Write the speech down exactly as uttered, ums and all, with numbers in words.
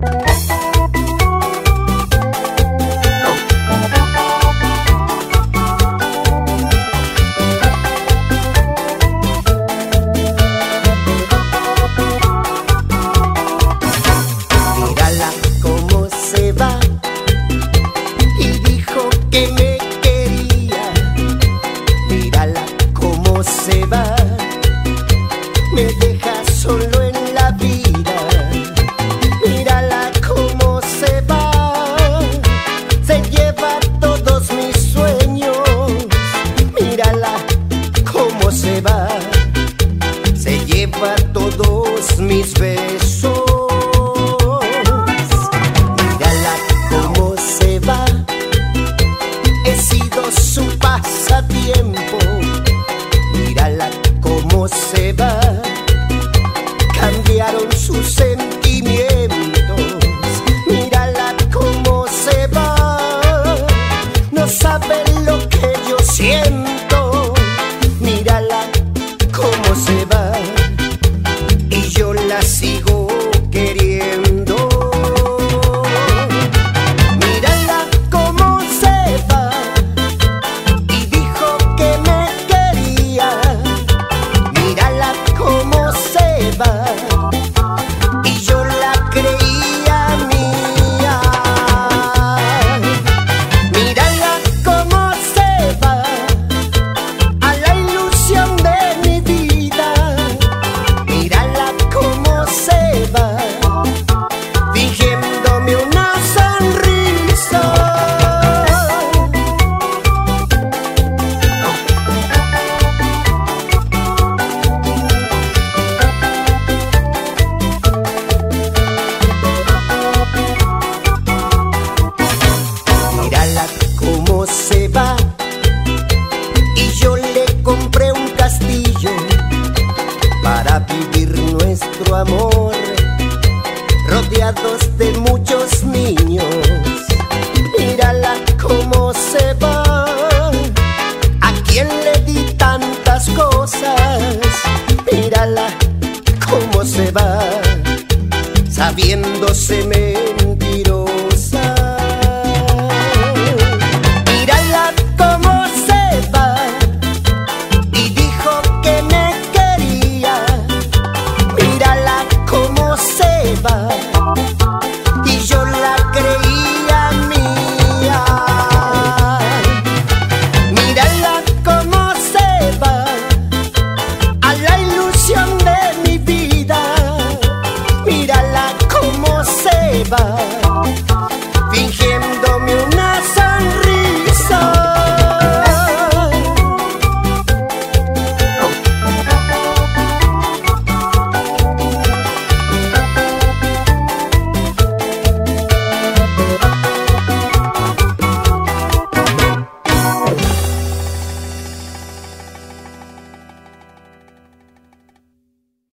Me deja solo en la vida. Mírala cómo se va, se lleva todos mis sueños. Mírala cómo se va, se lleva todos mis besos. Mírala cómo se va, he sido su pasatiempo. Mírala cómo se va, cambiaron sus sentimientos. Mírala cómo se va, no sabe lo que yo siento. Mírala cómo se va y yo la sigo queriendo. Mírala cómo se va y dijo que me quería. Mírala cómo se va y yo la creía mía. Mírala cómo se va a la ilusión de mi vida. Mírala cómo se va fingiéndome una sonrisa. Mírala cómo se va y yo le compré un castillo para vivir nuestro amor, rodeados de muchos niños. Mírala cómo se va, a quien le di tantas cosas. Mírala cómo se va, sabiéndose mentirosa. Mírala cómo se va y dijo que me quería. Mírala cómo se va y yo la creía mía. Mírala cómo se va a la ilusión de mi vida. Mírala cómo se va